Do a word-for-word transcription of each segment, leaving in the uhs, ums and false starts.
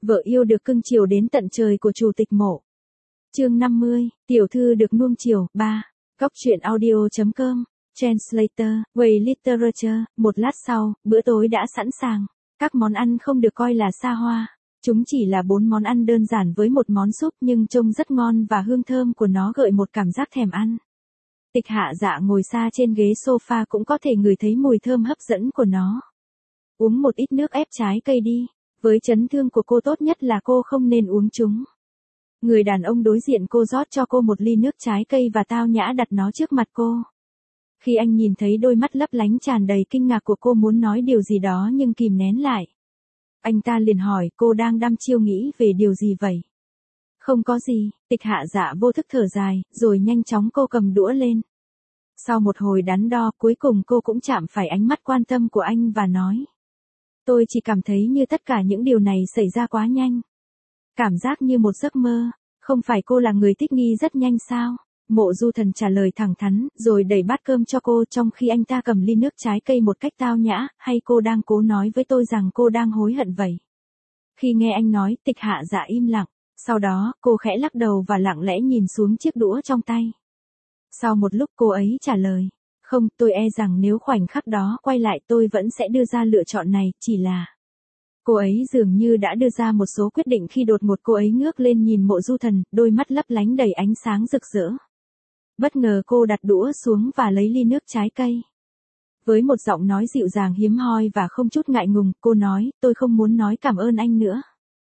Vợ yêu được cưng chiều đến tận trời của chủ tịch Mộ. Chương năm mươi, tiểu thư được nuông chiều, ba. Góc truyện audio chấm com, Translator, Way Literature. Một lát sau, bữa tối đã sẵn sàng. Các món ăn không được coi là xa hoa. Chúng chỉ là bốn món ăn đơn giản với một món súp nhưng trông rất ngon và hương thơm của nó gợi một cảm giác thèm ăn. Tịch Hạ Dạ ngồi xa trên ghế sofa cũng có thể ngửi thấy mùi thơm hấp dẫn của nó. Uống một ít nước ép trái cây đi. Với chấn thương của cô tốt nhất là cô không nên uống chúng. Người đàn ông đối diện cô rót cho cô một ly nước trái cây và tao nhã đặt nó trước mặt cô. Khi anh nhìn thấy đôi mắt lấp lánh tràn đầy kinh ngạc của cô muốn nói điều gì đó nhưng kìm nén lại. Anh ta liền hỏi cô đang đăm chiêu nghĩ về điều gì vậy? Không có gì, Tịch Hạ Dạ vô thức thở dài, rồi nhanh chóng cô cầm đũa lên. Sau một hồi đắn đo cuối cùng cô cũng chạm phải ánh mắt quan tâm của anh và nói. Tôi chỉ cảm thấy như tất cả những điều này xảy ra quá nhanh. Cảm giác như một giấc mơ, không phải cô là người thích nghi rất nhanh sao? Mộ Du Thần trả lời thẳng thắn, rồi đẩy bát cơm cho cô trong khi anh ta cầm ly nước trái cây một cách tao nhã, hay cô đang cố nói với tôi rằng cô đang hối hận vậy? Khi nghe anh nói, Tịch Hạ Dạ im lặng, sau đó, cô khẽ lắc đầu và lặng lẽ nhìn xuống chiếc đũa trong tay. Sau một lúc cô ấy trả lời. Không, tôi e rằng nếu khoảnh khắc đó quay lại tôi vẫn sẽ đưa ra lựa chọn này, chỉ là... Cô ấy dường như đã đưa ra một số quyết định khi đột ngột cô ấy ngước lên nhìn Mộ Du Thần, đôi mắt lấp lánh đầy ánh sáng rực rỡ. Bất ngờ cô đặt đũa xuống và lấy ly nước trái cây. Với một giọng nói dịu dàng hiếm hoi và không chút ngại ngùng, cô nói, tôi không muốn nói cảm ơn anh nữa.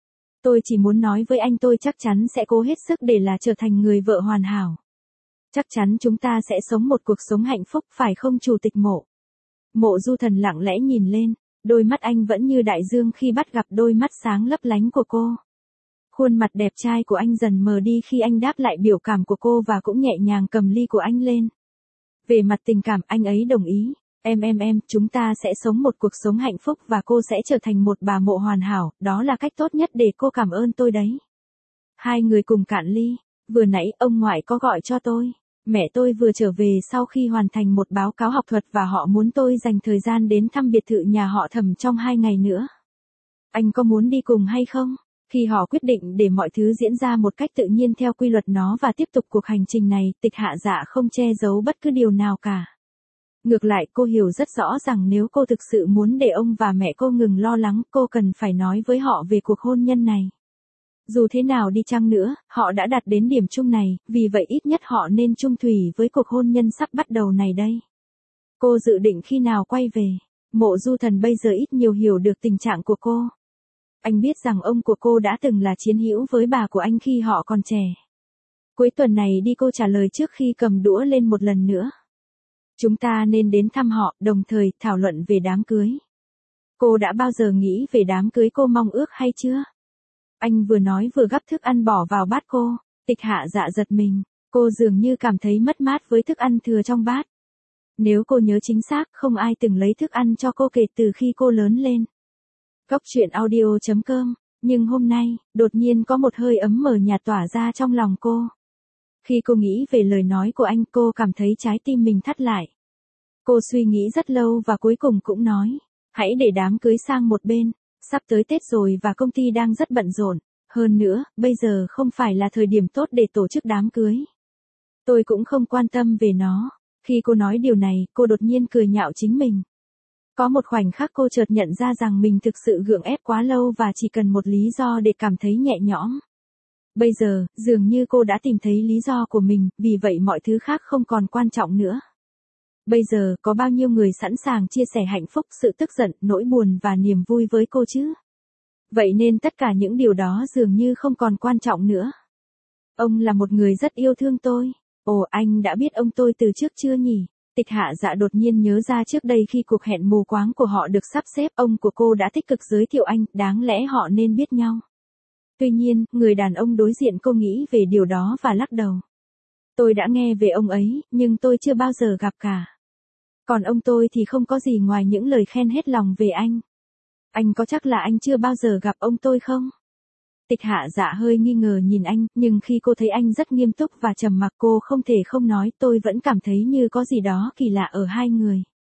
Tôi chỉ muốn nói với anh tôi chắc chắn sẽ cố hết sức để là trở thành người vợ hoàn hảo. Chắc chắn chúng ta sẽ sống một cuộc sống hạnh phúc phải không Chủ tịch Mộ? Mộ Du Thần lặng lẽ nhìn lên, đôi mắt anh vẫn như đại dương khi bắt gặp đôi mắt sáng lấp lánh của cô. Khuôn mặt đẹp trai của anh dần mờ đi khi anh đáp lại biểu cảm của cô và cũng nhẹ nhàng cầm ly của anh lên. Về mặt tình cảm anh ấy đồng ý, em em em, chúng ta sẽ sống một cuộc sống hạnh phúc và cô sẽ trở thành một bà Mộ hoàn hảo, đó là cách tốt nhất để cô cảm ơn tôi đấy. Hai người cùng cạn ly. Vừa nãy ông ngoại có gọi cho tôi. Mẹ tôi vừa trở về sau khi hoàn thành một báo cáo học thuật và họ muốn tôi dành thời gian đến thăm biệt thự nhà họ Thẩm trong hai ngày nữa. Anh có muốn đi cùng hay không? Khi họ quyết định để mọi thứ diễn ra một cách tự nhiên theo quy luật nó và tiếp tục cuộc hành trình này, Tịch Hạ Dạ không che giấu bất cứ điều nào cả. Ngược lại cô hiểu rất rõ rằng nếu cô thực sự muốn để ông và mẹ cô ngừng lo lắng, cô cần phải nói với họ về cuộc hôn nhân này. Dù thế nào đi chăng nữa, họ đã đạt đến điểm chung này, vì vậy ít nhất họ nên chung thủy với cuộc hôn nhân sắp bắt đầu này đây. Cô dự định khi nào quay về? Mộ Du Thần bây giờ ít nhiều hiểu được tình trạng của cô. Anh biết rằng ông của cô đã từng là chiến hữu với bà của anh khi họ còn trẻ. Cuối tuần này đi cô trả lời trước khi cầm đũa lên một lần nữa. Chúng ta nên đến thăm họ, đồng thời thảo luận về đám cưới. Cô đã bao giờ nghĩ về đám cưới cô mong ước hay chưa? Anh vừa nói vừa gắp thức ăn bỏ vào bát cô. Tịch Hạ Dạ giật mình, cô dường như cảm thấy mất mát với thức ăn thừa trong bát. Nếu cô nhớ chính xác, không ai từng lấy thức ăn cho cô kể từ khi cô lớn lên. Góc truyện audio chấm com, nhưng hôm nay, đột nhiên có một hơi ấm mờ nhạt tỏa ra trong lòng cô. Khi cô nghĩ về lời nói của anh, cô cảm thấy trái tim mình thắt lại. Cô suy nghĩ rất lâu và cuối cùng cũng nói, hãy để đám cưới sang một bên. Sắp tới Tết rồi và công ty đang rất bận rộn. Hơn nữa, bây giờ không phải là thời điểm tốt để tổ chức đám cưới. Tôi cũng không quan tâm về nó. Khi cô nói điều này, cô đột nhiên cười nhạo chính mình. Có một khoảnh khắc cô chợt nhận ra rằng mình thực sự gượng ép quá lâu và chỉ cần một lý do để cảm thấy nhẹ nhõm. Bây giờ, dường như cô đã tìm thấy lý do của mình, vì vậy mọi thứ khác không còn quan trọng nữa. Bây giờ, có bao nhiêu người sẵn sàng chia sẻ hạnh phúc, sự tức giận, nỗi buồn và niềm vui với cô chứ? Vậy nên tất cả những điều đó dường như không còn quan trọng nữa. Ông là một người rất yêu thương tôi. Ồ, anh đã biết ông tôi từ trước chưa nhỉ? Tịch Hạ Dạ đột nhiên nhớ ra trước đây khi cuộc hẹn mù quáng của họ được sắp xếp, ông của cô đã tích cực giới thiệu anh, đáng lẽ họ nên biết nhau. Tuy nhiên, người đàn ông đối diện cô nghĩ về điều đó và lắc đầu. Tôi đã nghe về ông ấy, nhưng tôi chưa bao giờ gặp cả. Còn ông tôi thì không có gì ngoài những lời khen hết lòng về anh. Anh có chắc là anh chưa bao giờ gặp ông tôi không? Tịch Hạ Dạ hơi nghi ngờ nhìn anh, nhưng khi cô thấy anh rất nghiêm túc và trầm mặc cô không thể không nói, tôi vẫn cảm thấy như có gì đó kỳ lạ ở hai người.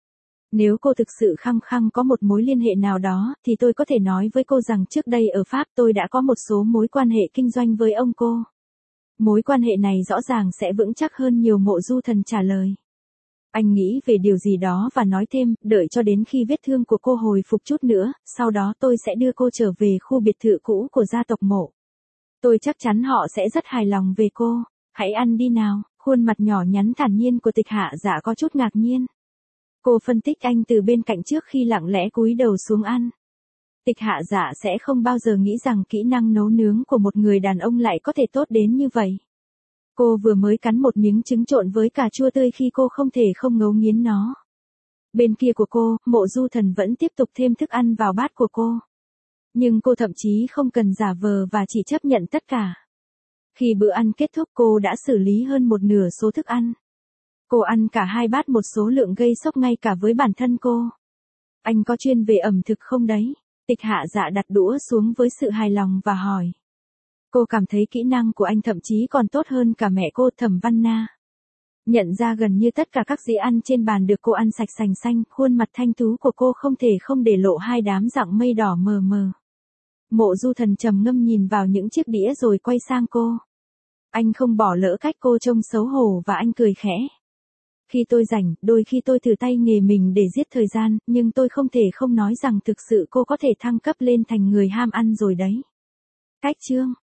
Nếu cô thực sự khăng khăng có một mối liên hệ nào đó, thì tôi có thể nói với cô rằng trước đây ở Pháp tôi đã có một số mối quan hệ kinh doanh với ông cô. Mối quan hệ này rõ ràng sẽ vững chắc hơn nhiều. Mộ Du Thần trả lời. Anh nghĩ về điều gì đó và nói thêm, đợi cho đến khi vết thương của cô hồi phục chút nữa, sau đó tôi sẽ đưa cô trở về khu biệt thự cũ của gia tộc Mộ. Tôi chắc chắn họ sẽ rất hài lòng về cô. Hãy ăn đi nào. Khuôn mặt nhỏ nhắn thản nhiên của Tịch Hạ Dạ có chút ngạc nhiên. Cô phân tích anh từ bên cạnh trước khi lặng lẽ cúi đầu xuống ăn. Tịch Hạ Dạ sẽ không bao giờ nghĩ rằng kỹ năng nấu nướng của một người đàn ông lại có thể tốt đến như vậy. Cô vừa mới cắn một miếng trứng trộn với cà chua tươi khi cô không thể không ngấu nghiến nó. Bên kia của cô, Mộ Du Thần vẫn tiếp tục thêm thức ăn vào bát của cô. Nhưng cô thậm chí không cần giả vờ và chỉ chấp nhận tất cả. Khi bữa ăn kết thúc cô đã xử lý hơn một nửa số thức ăn. Cô ăn cả hai bát một số lượng gây sốc ngay cả với bản thân cô. Anh có chuyên về ẩm thực không đấy? Tịch Hạ Dạ đặt đũa xuống với sự hài lòng và hỏi. Cô cảm thấy kỹ năng của anh thậm chí còn tốt hơn cả mẹ cô Thẩm Văn Na. Nhận ra gần như tất cả các dĩa ăn trên bàn được cô ăn sạch sành xanh, khuôn mặt thanh tú của cô không thể không để lộ hai đám dặng mây đỏ mờ mờ. Mộ Du Thần trầm ngâm nhìn vào những chiếc đĩa rồi quay sang cô. Anh không bỏ lỡ cách cô trông xấu hổ và anh cười khẽ. Khi tôi rảnh, đôi khi tôi thử tay nghề mình để giết thời gian, nhưng tôi không thể không nói rằng thực sự cô có thể thăng cấp lên thành người ham ăn rồi đấy. Cách chương